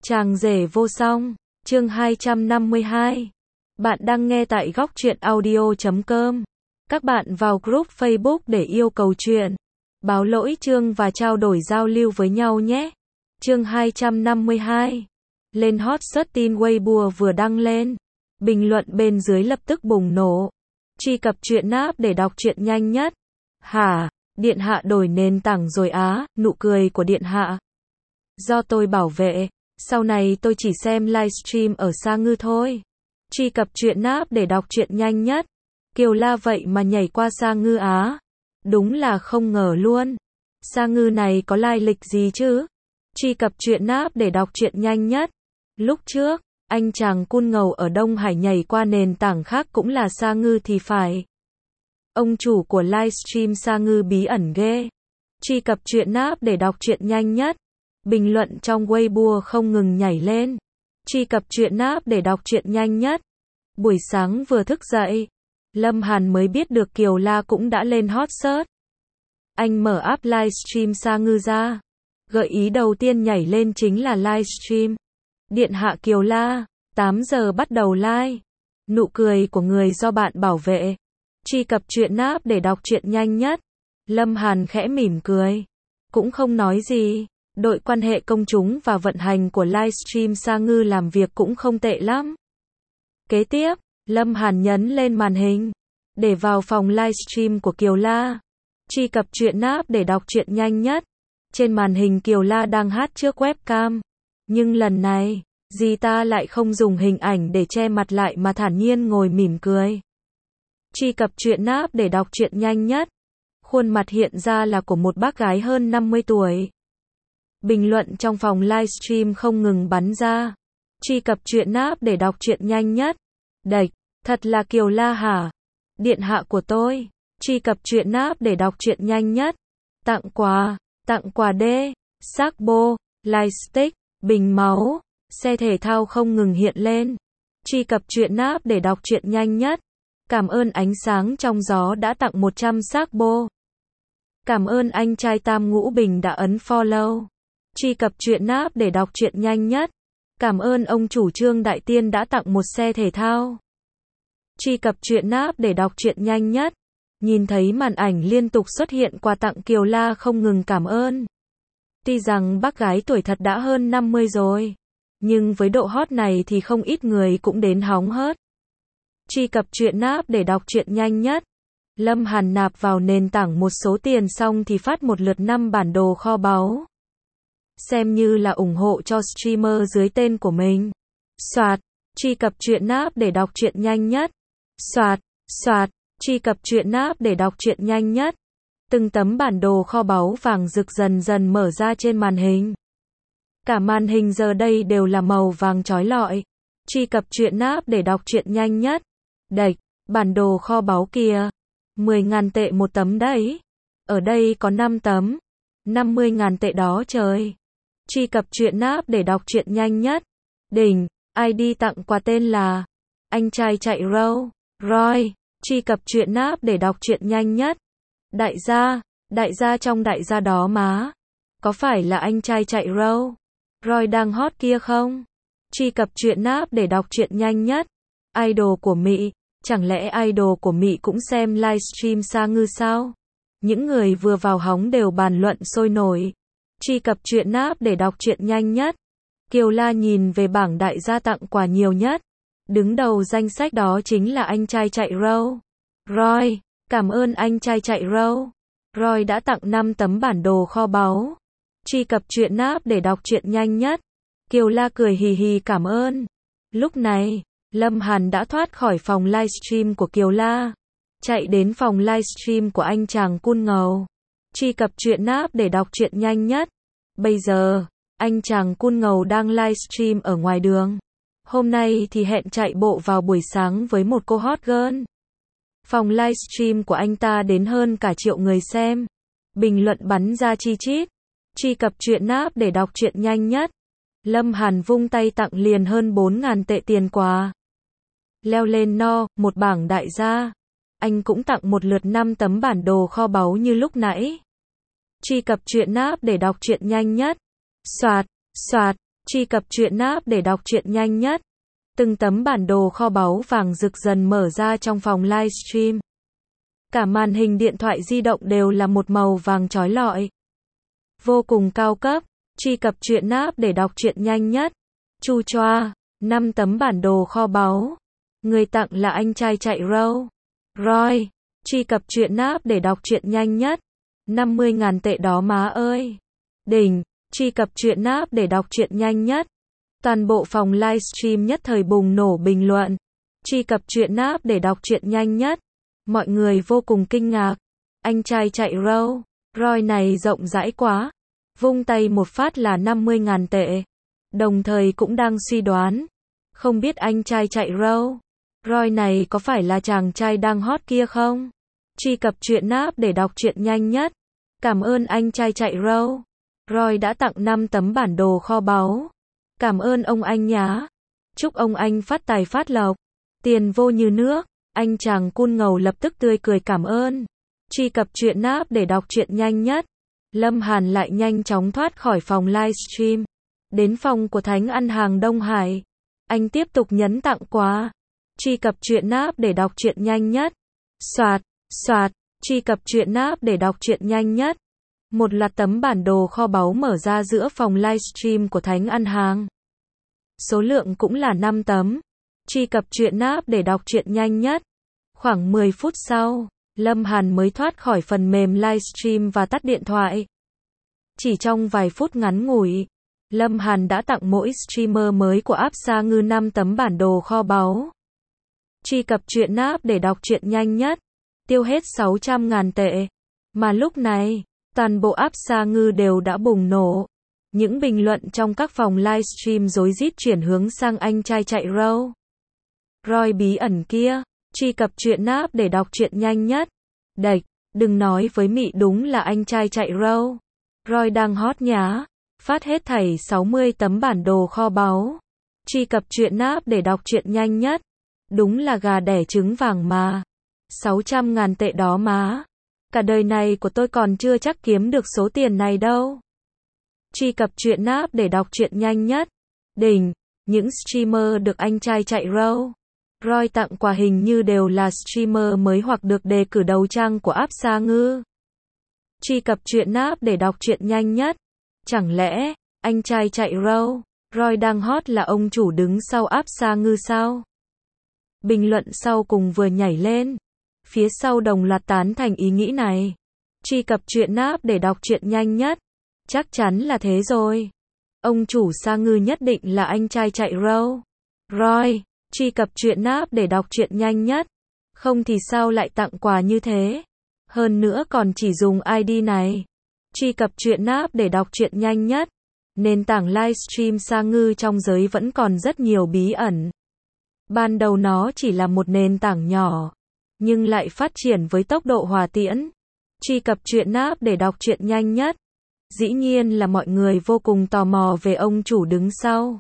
Chàng rể vô song, chương 252. Bạn đang nghe tại góc truyện audio.com. Các bạn vào group Facebook để yêu cầu chuyện, báo lỗi chương và trao đổi giao lưu với nhau nhé. Chương 252. Lên hot search tin Weibo vừa đăng lên. Bình luận bên dưới lập tức bùng nổ. Truy cập truyện app để đọc truyện nhanh nhất. Hả? Điện hạ đổi nền tảng rồi á, nụ cười của điện hạ. Do tôi bảo vệ, sau này tôi chỉ xem livestream ở Sa Ngư thôi. Truy cập truyện app để đọc truyện nhanh nhất. Kiều La vậy mà nhảy qua Sa Ngư á. Đúng là không ngờ luôn. Sa Ngư này có lai lịch gì chứ? Truy cập truyện app để đọc truyện nhanh nhất. Lúc trước, anh chàng Kun Ngầu ở Đông Hải nhảy qua nền tảng khác cũng là Sa Ngư thì phải. Ông chủ của livestream Sa Ngư bí ẩn ghê. Truy cập truyện app để đọc truyện nhanh nhất. Bình luận trong Weibo không ngừng nhảy lên. Truy cập truyện app để đọc truyện nhanh nhất. Buổi sáng vừa thức dậy, Lâm Hàn mới biết được Kiều La cũng đã lên hot search. Anh mở app livestream Sa Ngư ra. Gợi ý đầu tiên nhảy lên chính là livestream. Điện hạ Kiều La, 8 giờ bắt đầu live. Nụ cười của người do bạn bảo vệ. Truy cập truyện app để đọc truyện nhanh nhất. Lâm Hàn khẽ mỉm cười. Cũng không nói gì. Đội quan hệ công chúng và vận hành của livestream Sa Ngư làm việc cũng không tệ lắm. Kế tiếp, Lâm Hàn nhấn lên màn hình. Để vào phòng livestream của Kiều La. Truy cập truyện app để đọc truyện nhanh nhất. Trên màn hình Kiều La đang hát trước webcam. Nhưng lần này, dì ta lại không dùng hình ảnh để che mặt lại mà thản nhiên ngồi mỉm cười. Truy cập truyện app để đọc truyện nhanh nhất. Khuôn mặt hiện ra là của một bác gái hơn 50 tuổi. Bình luận trong phòng livestream không ngừng bắn ra. Truy cập truyện app để đọc truyện nhanh nhất. Đệch, thật là Kiều La hả? Điện hạ của tôi. Truy cập truyện app để đọc truyện nhanh nhất. Tặng quà đê, xác bô, lightstick, bình máu, xe thể thao không ngừng hiện lên. Truy cập truyện app để đọc truyện nhanh nhất. Cảm ơn ánh sáng trong gió đã tặng 100 xác bô. Cảm ơn anh trai Tam Ngũ Bình đã ấn follow. Truy cập truyện app để đọc truyện nhanh nhất. Cảm ơn ông chủ Trương Đại Tiên đã tặng một xe thể thao. Truy cập truyện app để đọc truyện nhanh nhất. Nhìn thấy màn ảnh liên tục xuất hiện quà tặng Kiều La không ngừng cảm ơn. Tuy rằng bác gái tuổi thật đã hơn 50 rồi, nhưng với độ hot này thì không ít người cũng đến hóng hớt. Truy cập truyện app để đọc truyện nhanh nhất. Lâm Hàn nạp vào nền tảng một số tiền xong thì phát một lượt 5 bản đồ kho báu. Xem như là ủng hộ cho streamer dưới tên của mình. Soạt, truy cập truyện app để đọc truyện nhanh nhất. Soạt, truy cập truyện app để đọc truyện nhanh nhất. Từng tấm bản đồ kho báu vàng rực dần dần mở ra trên màn hình. Cả màn hình giờ đây đều là màu vàng chói lọi. Truy cập truyện app để đọc truyện nhanh nhất. Đệch, bản đồ kho báu kìa. 10.000 tệ một tấm đấy. Ở đây có 5 tấm. 50.000 tệ đó trời. Truy cập truyện app để đọc truyện nhanh nhất. Đỉnh, ID tặng quà tên là anh trai chạy Roy. Truy cập truyện app để đọc truyện nhanh nhất. Đại gia trong đại gia đó má. Có phải là anh trai chạy Roy đang hot kia không? Truy cập truyện app để đọc truyện nhanh nhất. Idol của Mỹ, chẳng lẽ idol của Mỹ cũng xem livestream Sa Ngư sao? Những người vừa vào hóng đều bàn luận sôi nổi. Truy cập truyện app để đọc truyện nhanh nhất. Kiều La nhìn về bảng đại gia tặng quà nhiều nhất. Đứng đầu danh sách đó chính là anh trai chạy Roy. Cảm ơn anh trai chạy Roy đã tặng 5 tấm bản đồ kho báu. Truy cập truyện app để đọc truyện nhanh nhất. Kiều La cười hì hì cảm ơn. Lúc này, Lâm Hàn đã thoát khỏi phòng livestream của Kiều La. Chạy đến phòng livestream của anh chàng Kun Ngầu. Truy cập truyện app để đọc truyện nhanh nhất. Bây giờ, anh chàng Kun Ngầu đang livestream ở ngoài đường. Hôm nay thì hẹn chạy bộ vào buổi sáng với một cô hot girl. Phòng livestream của anh ta đến hơn cả 1 triệu người xem. Bình luận bắn ra chi chít. Truy cập truyện app để đọc truyện nhanh nhất. Lâm Hàn vung tay tặng liền hơn 4.000 tệ tiền quà. Leo lên một bảng đại gia. Anh cũng tặng một lượt 5 tấm bản đồ kho báu như lúc nãy. Truy cập truyện app để đọc truyện nhanh nhất. Soạt, Truy cập truyện app để đọc truyện nhanh nhất. Từng tấm bản đồ kho báu vàng rực dần mở ra trong phòng livestream. Cả màn hình điện thoại di động đều là một màu vàng chói lọi. Vô cùng cao cấp. Truy cập truyện app để đọc truyện nhanh nhất. Chu choa, 5 tấm bản đồ kho báu. Người tặng là anh trai chạy row. Roy, truy cập truyện app để đọc truyện nhanh nhất. 50.000 tệ đó má ơi. Đỉnh, truy cập truyện app để đọc truyện nhanh nhất. Toàn bộ phòng livestream nhất thời bùng nổ bình luận. Truy cập truyện app để đọc truyện nhanh nhất. Mọi người vô cùng kinh ngạc. Anh trai chạy row. Roy này rộng rãi quá. Vung tay một phát là 50.000 tệ. Đồng thời cũng đang suy đoán. Không biết anh trai chạy row. Roy này có phải là chàng trai đang hot kia không? Truy cập truyện app để đọc truyện nhanh nhất. Cảm ơn anh trai chạy row. Roy đã tặng 5 tấm bản đồ kho báu. Cảm ơn ông anh nhá. Chúc ông anh phát tài phát lộc. Tiền vô như nước. Anh chàng cool ngầu lập tức tươi cười cảm ơn. Truy cập truyện app để đọc truyện nhanh nhất. Lâm Hàn lại nhanh chóng thoát khỏi phòng livestream. Đến phòng của Thánh ăn hàng Đông Hải. Anh tiếp tục nhấn tặng quà. Truy cập truyện app để đọc truyện nhanh nhất. Soạt, soạt, truy cập truyện app để đọc truyện nhanh nhất. Một loạt tấm bản đồ kho báu mở ra giữa phòng livestream của Thánh ăn hàng. Số lượng cũng là 5 tấm. Truy cập truyện app để đọc truyện nhanh nhất. Khoảng 10 phút sau, Lâm Hàn mới thoát khỏi phần mềm livestream và tắt điện thoại. Chỉ trong vài phút ngắn ngủi, Lâm Hàn đã tặng mỗi streamer mới của app Sa Ngư 5 tấm bản đồ kho báu. Truy cập truyện app để đọc truyện nhanh nhất. Tiêu hết 600.000 tệ. Mà lúc này, toàn bộ app Sa Ngư đều đã bùng nổ. Những bình luận trong các phòng livestream rối rít chuyển hướng sang anh trai chạy row. Roy bí ẩn kia. Truy cập truyện app để đọc truyện nhanh nhất. Đệch, đừng nói với mị đúng là anh trai chạy row. Roy đang hot nhá. Phát hết thảy 60 tấm bản đồ kho báu. Truy cập truyện app để đọc truyện nhanh nhất. Đúng là gà đẻ trứng vàng mà. 600.000 tệ đó má. Cả đời này của tôi còn chưa chắc kiếm được số tiền này đâu. Truy cập truyện app để đọc truyện nhanh nhất. Đỉnh, những streamer được anh trai chạy row. Roy tặng quà hình như đều là streamer mới hoặc được đề cử đầu trang của app Sa Ngư. Truy cập truyện app để đọc truyện nhanh nhất. Chẳng lẽ, anh trai chạy row, Roy đang hot là ông chủ đứng sau app Sa Ngư sao? Bình luận sau cùng vừa nhảy lên. Phía sau đồng loạt tán thành ý nghĩ này. Truy cập truyện app để đọc truyện nhanh nhất. Chắc chắn là thế rồi. Ông chủ Sa Ngư nhất định là anh trai chạy row. Roy, truy cập truyện app để đọc truyện nhanh nhất. Không thì sao lại tặng quà như thế? Hơn nữa còn chỉ dùng ID này. Truy cập truyện app để đọc truyện nhanh nhất. Nền tảng livestream Sa Ngư trong giới vẫn còn rất nhiều bí ẩn. Ban đầu nó chỉ là một nền tảng nhỏ, nhưng lại phát triển với tốc độ hỏa tiễn. Truy cập truyện app để đọc truyện nhanh nhất. Dĩ nhiên là mọi người vô cùng tò mò về ông chủ đứng sau.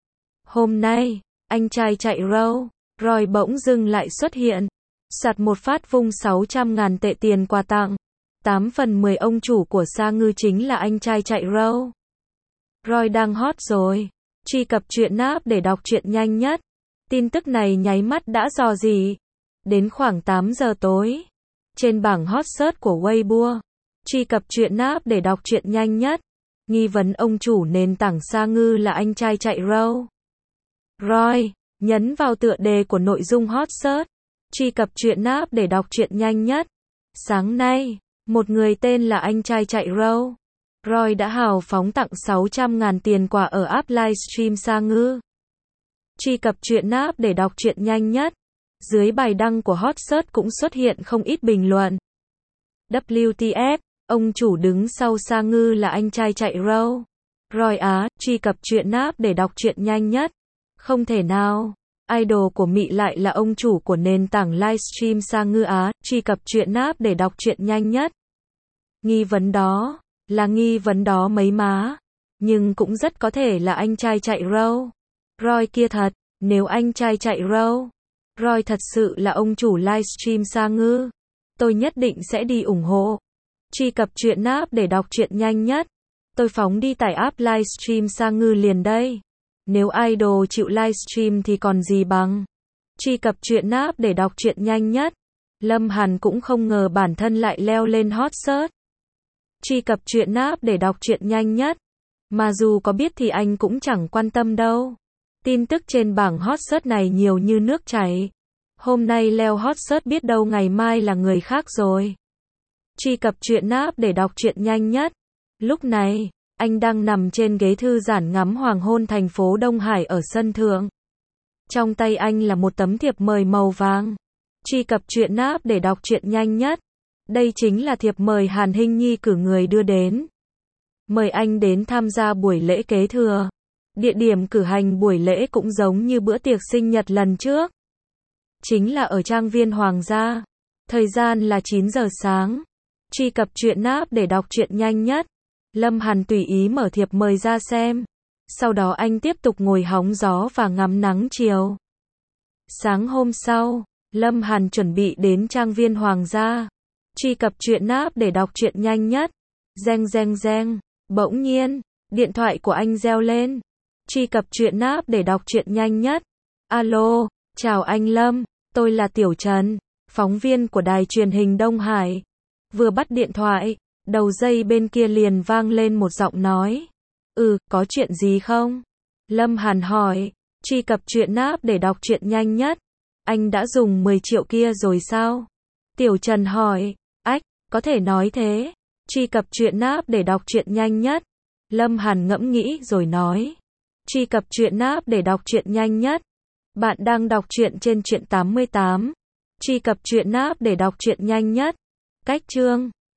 Hôm nay, anh trai chạy row, Roy bỗng dưng lại xuất hiện. Sạt một phát vung 600.000 tệ tiền quà tặng. 8 phần 10 ông chủ của Sa Ngư chính là anh trai chạy row. Roy đang hot rồi. Truy cập truyện app để đọc truyện nhanh nhất. Tin tức này nháy mắt đã rò rỉ. Đến khoảng 8 giờ tối. Trên bảng hot search của Weibo. Truy cập truyện app để đọc truyện nhanh nhất. Nghi vấn ông chủ nền tảng Sa Ngư là anh trai chạy row. Roy, nhấn vào tựa đề của nội dung hot search. Truy cập truyện app để đọc truyện nhanh nhất. Sáng nay, một người tên là anh trai chạy row. Roy đã hào phóng tặng 600.000 tiền quà ở app livestream Sa Ngư. Truy cập truyện app để đọc truyện nhanh nhất. Dưới bài đăng của hot search cũng xuất hiện không ít bình luận. WTF, ông chủ đứng sau Sa Ngư là anh trai chạy row. Roy á, truy cập truyện app để đọc truyện nhanh nhất. Không thể nào. Idol của mị lại là ông chủ của nền tảng livestream Sa Ngư á, truy cập truyện app để đọc truyện nhanh nhất. Nghi vấn đó, là nghi vấn đó mấy má. Nhưng cũng rất có thể là anh trai chạy row. Roy kia thật, nếu anh trai chạy row, Roy thật sự là ông chủ livestream Sa Ngư. Tôi nhất định sẽ đi ủng hộ. Truy cập truyện app để đọc truyện nhanh nhất. Tôi phóng đi tải app livestream sang ngư liền đây. Nếu idol chịu livestream thì còn gì bằng. Truy cập truyện app để đọc truyện nhanh nhất. Lâm Hàn cũng không ngờ bản thân lại leo lên hot search. Truy cập truyện app để đọc truyện nhanh nhất. Mà dù có biết thì anh cũng chẳng quan tâm đâu. Tin tức trên bảng hot search này nhiều như nước chảy. Hôm nay leo hot search biết đâu ngày mai là người khác rồi. Truy cập truyện app để đọc truyện nhanh nhất. Lúc này, anh đang nằm trên ghế thư giãn ngắm hoàng hôn thành phố Đông Hải ở sân thượng. Trong tay anh là một tấm thiệp mời màu vàng. Truy cập truyện app để đọc truyện nhanh nhất. Đây chính là thiệp mời Hàn Hinh Nhi cử người đưa đến. Mời anh đến tham gia buổi lễ kế thừa. Địa điểm cử hành buổi lễ cũng giống như bữa tiệc sinh nhật lần trước. Chính là ở trang viên Hoàng gia. Thời gian là 9 giờ sáng. Truy cập truyện app để đọc truyện nhanh nhất. Lâm Hàn tùy ý mở thiệp mời ra xem. Sau đó anh tiếp tục ngồi hóng gió và ngắm nắng chiều. Sáng hôm sau, Lâm Hàn chuẩn bị đến trang viên Hoàng gia. Truy cập truyện app để đọc truyện nhanh nhất. Reng reng reng. Bỗng nhiên, điện thoại của anh reo lên. Truy cập truyện app để đọc truyện nhanh nhất. Alo, chào anh Lâm, tôi là Tiểu Trần, phóng viên của đài truyền hình Đông Hải. Vừa bắt điện thoại, đầu dây bên kia liền vang lên một giọng nói. Có chuyện gì không? Lâm Hàn hỏi. Truy cập truyện app để đọc truyện nhanh nhất. Anh đã dùng 10 triệu kia rồi sao? Tiểu Trần hỏi. Có thể nói thế. Truy cập truyện app để đọc truyện nhanh nhất. Lâm Hàn ngẫm nghĩ rồi nói. Truy cập truyện app để đọc truyện nhanh nhất. Bạn đang đọc truyện trên truyện 88. Truy cập truyện app để đọc truyện nhanh nhất. Cách chương